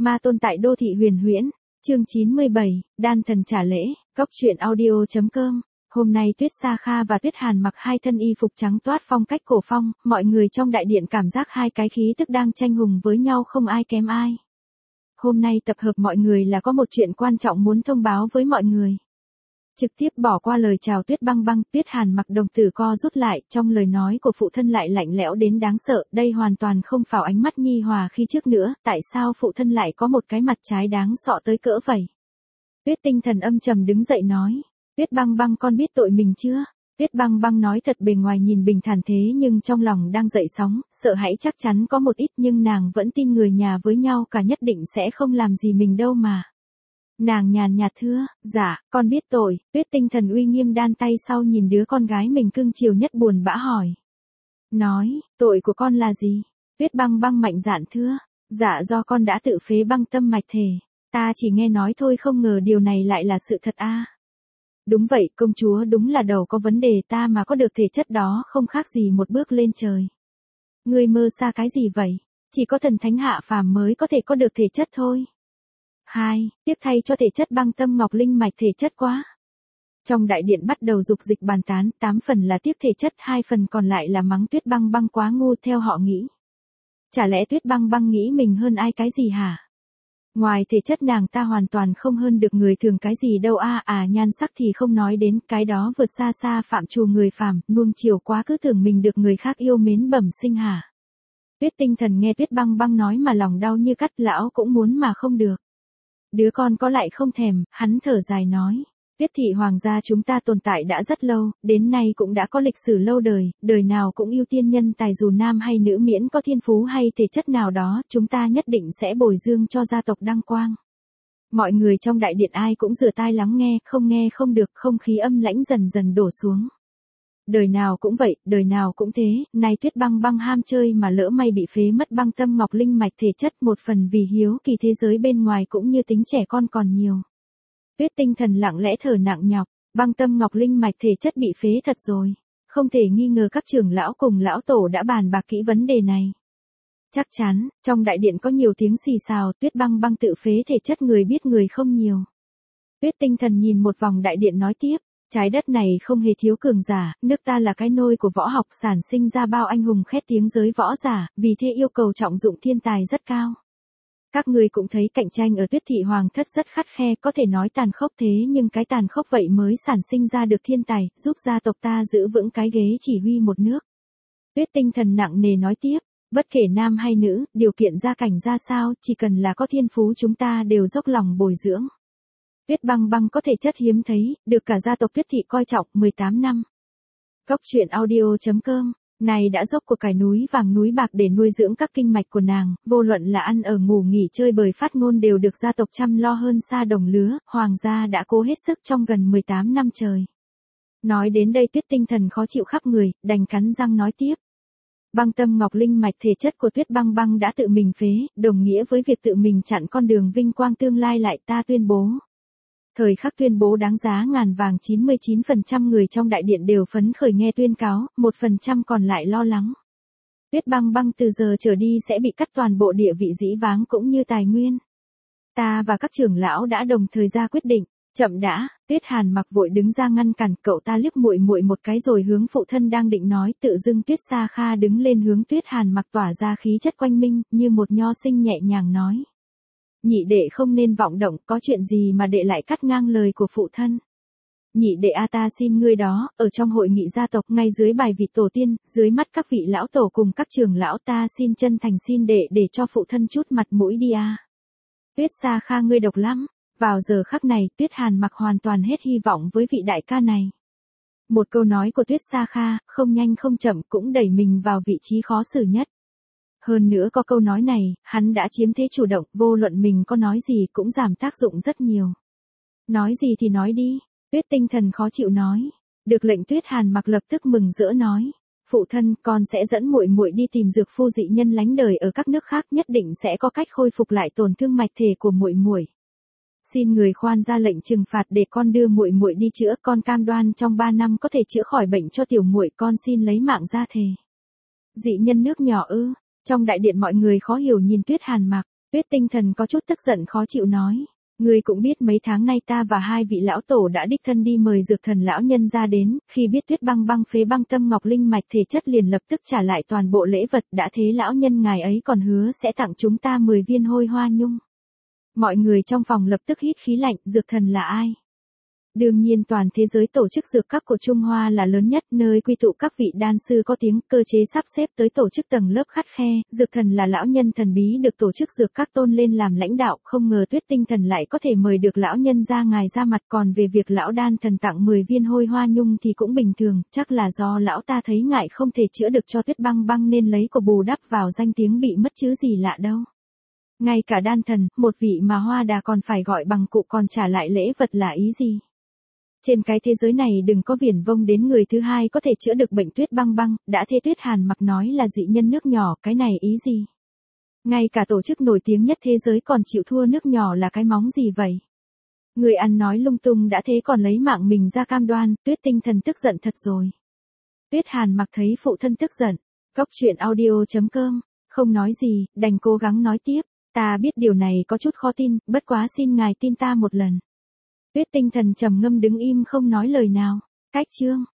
Ma tôn tại đô thị huyền huyễn, chương 97, đan thần trả lễ, góc truyện audio.com. Hôm nay Tuyết Sa Kha và Tuyết Hàn mặc hai thân y phục trắng toát phong cách cổ phong, mọi người trong đại điện cảm giác hai cái khí tức đang tranh hùng với nhau không ai kém ai. Hôm nay tập hợp mọi người là có một chuyện quan trọng muốn thông báo với mọi người. Trực tiếp bỏ qua lời chào Tuyết Băng Băng, Tuyết Hàn mặc đồng tử co rút lại, trong lời nói của phụ thân lại lạnh lẽo đến đáng sợ, đây hoàn toàn không phảo ánh mắt nhi hòa khi trước nữa, tại sao phụ thân lại có một cái mặt trái đáng sợ tới cỡ vậy? Tuyết Tinh Thần âm trầm đứng dậy nói, Tuyết Băng Băng con biết tội mình chưa? Tuyết Băng Băng nói thật bề ngoài nhìn bình thản thế nhưng trong lòng đang dậy sóng, sợ hãi chắc chắn có một ít nhưng nàng vẫn tin người nhà với nhau cả nhất định sẽ không làm gì mình đâu mà. Nàng nhàn nhạt thưa, dạ, con biết tội. Tuyết Tinh Thần uy nghiêm đan tay sau nhìn đứa con gái mình cưng chiều nhất buồn bã hỏi. Nói, tội của con là gì? Tuyết Băng Băng mạnh dạn thưa, dạ do con đã tự phế băng tâm mạch thể. Ta chỉ nghe nói thôi không ngờ điều này lại là sự thật a. Đúng vậy công chúa, đúng là đầu có vấn đề, ta mà có được thể chất đó không khác gì một bước lên trời. Ngươi mơ xa cái gì vậy? Chỉ có thần thánh hạ phàm mới có thể có được thể chất thôi. Tiếc thay cho thể chất băng tâm ngọc linh mạch thể chất quá. Trong đại điện bắt đầu dục dịch bàn tán, 8 phần là tiếc thể chất, 2 phần còn lại là mắng Tuyết Băng Băng quá ngu theo họ nghĩ. Chả lẽ Tuyết Băng Băng nghĩ mình hơn ai cái gì hả? Ngoài thể chất nàng ta hoàn toàn không hơn được người thường cái gì đâu nhan sắc thì không nói đến, cái đó vượt xa xa phạm trù người phàm, nuông chiều quá cứ tưởng mình được người khác yêu mến bẩm sinh hả? Tuyết Tinh Thần nghe Tuyết Băng Băng nói mà lòng đau như cắt, lão cũng muốn mà không được. Đứa con có lại không thèm, hắn thở dài nói. Tuyết thị hoàng gia chúng ta tồn tại đã rất lâu, đến nay cũng đã có lịch sử lâu đời, đời nào cũng ưu tiên nhân tài dù nam hay nữ miễn có thiên phú hay thể chất nào đó, chúng ta nhất định sẽ bồi dưỡng cho gia tộc đăng quang. Mọi người trong đại điện ai cũng rửa tai lắng nghe không được, không khí âm lãnh dần dần đổ xuống. Đời nào cũng vậy, đời nào cũng thế, nay Tuyết Băng Băng ham chơi mà lỡ may bị phế mất băng tâm ngọc linh mạch thể chất, một phần vì hiếu kỳ thế giới bên ngoài cũng như tính trẻ con còn nhiều. Tuyết Tinh Thần lặng lẽ thở nặng nhọc, băng tâm ngọc linh mạch thể chất bị phế thật rồi. Không thể nghi ngờ các trưởng lão cùng lão tổ đã bàn bạc kỹ vấn đề này. Chắc chắn, trong đại điện có nhiều tiếng xì xào, Tuyết Băng Băng tự phế thể chất người biết người không nhiều. Tuyết Tinh Thần nhìn một vòng đại điện nói tiếp. Trái đất này không hề thiếu cường giả, nước ta là cái nôi của võ học, sản sinh ra bao anh hùng khét tiếng giới võ giả, vì thế yêu cầu trọng dụng thiên tài rất cao. Các người cũng thấy cạnh tranh ở Tuyết thị hoàng thất rất khắt khe, có thể nói tàn khốc thế nhưng cái tàn khốc vậy mới sản sinh ra được thiên tài, giúp gia tộc ta giữ vững cái ghế chỉ huy một nước. Tuyết Tinh Thần nặng nề nói tiếp, bất kể nam hay nữ, điều kiện gia cảnh ra sao, chỉ cần là có thiên phú chúng ta đều dốc lòng bồi dưỡng. Tuyết Băng Băng có thể chất hiếm thấy, được cả gia tộc Tuyết thị coi trọng 18 năm. Góc truyện audio.com, này đã dốc của cải núi vàng núi bạc để nuôi dưỡng các kinh mạch của nàng, vô luận là ăn ở ngủ nghỉ chơi bời phát ngôn đều được gia tộc chăm lo hơn xa đồng lứa, hoàng gia đã cố hết sức trong gần 18 năm trời. Nói đến đây Tuyết Tinh Thần khó chịu khắp người, đành cắn răng nói tiếp. Băng tâm ngọc linh mạch thể chất của Tuyết Băng Băng đã tự mình phế, đồng nghĩa với việc tự mình chặn con đường vinh quang tương lai lại, ta tuyên bố. Thời khắc tuyên bố đáng giá ngàn vàng, 99% người trong đại điện đều phấn khởi nghe tuyên cáo, 1% còn lại lo lắng. Tuyết Băng Băng từ giờ trở đi sẽ bị cắt toàn bộ địa vị dĩ vãng cũng như tài nguyên. Ta và các trưởng lão đã đồng thời ra quyết định. Chậm đã, Tuyết Hàn mặc vội đứng ra ngăn cản, cậu ta liếc muội muội một cái rồi hướng phụ thân đang định nói, tự dưng Tuyết Sa Kha đứng lên hướng Tuyết Hàn mặc tỏa ra khí chất quanh minh, như một nho sinh nhẹ nhàng nói. Nhị đệ không nên vọng động, có chuyện gì mà đệ lại cắt ngang lời của phụ thân. Nhị đệ ta xin ngươi đó, ở trong hội nghị gia tộc ngay dưới bài vị tổ tiên, dưới mắt các vị lão tổ cùng các trưởng lão ta xin chân thành xin đệ để cho phụ thân chút mặt mũi đi a. Tuyết Sa Kha ngươi độc lắm. Vào giờ khắc này Tuyết Hàn mặc hoàn toàn hết hy vọng với vị đại ca này. Một câu nói của Tuyết Sa Kha, không nhanh không chậm cũng đẩy mình vào vị trí khó xử nhất. Hơn nữa có câu nói này, hắn đã chiếm thế chủ động, vô luận mình có nói gì cũng giảm tác dụng rất nhiều. Nói gì thì nói đi, Tuyết Tinh Thần khó chịu nói. Được lệnh Tuyết Hàn mặc lập tức mừng rỡ nói. Phụ thân, con sẽ dẫn muội muội đi tìm dược phu dị nhân lánh đời ở các nước khác, nhất định sẽ có cách khôi phục lại tổn thương mạch thể của muội muội. Xin người khoan ra lệnh trừng phạt để con đưa muội muội đi chữa, con cam đoan trong 3 năm có thể chữa khỏi bệnh cho tiểu muội, con xin lấy mạng ra thề. Dị nhân nước nhỏ ư? Trong đại điện mọi người khó hiểu nhìn Tuyết Hàn mặc, Tuyết Tinh Thần có chút tức giận khó chịu nói. Ngươi cũng biết mấy tháng nay ta và hai vị lão tổ đã đích thân đi mời dược thần lão nhân ra đến, khi biết Tuyết Băng Băng phế băng tâm ngọc linh mạch thể chất liền lập tức trả lại toàn bộ lễ vật, đã thế lão nhân ngài ấy còn hứa sẽ tặng chúng ta 10 viên hôi hoa nhung. Mọi người trong phòng lập tức hít khí lạnh, dược thần là ai? Đương nhiên toàn thế giới tổ chức dược các của Trung Hoa là lớn nhất, nơi quy tụ các vị đan sư có tiếng, cơ chế sắp xếp tới tổ chức tầng lớp khắt khe, dược thần là lão nhân thần bí được tổ chức dược các tôn lên làm lãnh đạo, không ngờ Tuyết Tinh Thần lại có thể mời được lão nhân ra ngài ra mặt, còn về việc lão đan thần tặng 10 viên hôi hoa nhung thì cũng bình thường, chắc là do lão ta thấy ngại không thể chữa được cho Tuyết Băng Băng nên lấy của bù đắp vào danh tiếng bị mất chứ gì lạ đâu. Ngay cả đan thần, một vị mà Hoa Đà còn phải gọi bằng cụ còn trả lại lễ vật là ý gì? Trên cái thế giới này đừng có viển vông đến người thứ hai có thể chữa được bệnh Tuyết Băng Băng, đã thế Tuyết Hàn Mặc nói là dị nhân nước nhỏ, cái này ý gì? Ngay cả tổ chức nổi tiếng nhất thế giới còn chịu thua nước nhỏ là cái móng gì vậy? Người ăn nói lung tung đã thế còn lấy mạng mình ra cam đoan, Tuyết Tinh Thần tức giận thật rồi. Tuyết Hàn Mặc thấy phụ thân tức giận, Cóc Truyện Audio.com, không nói gì, đành cố gắng nói tiếp, ta biết điều này có chút khó tin, bất quá xin ngài tin ta một lần. Tuyết Tinh Thần trầm ngâm đứng im không nói lời nào. Cách chương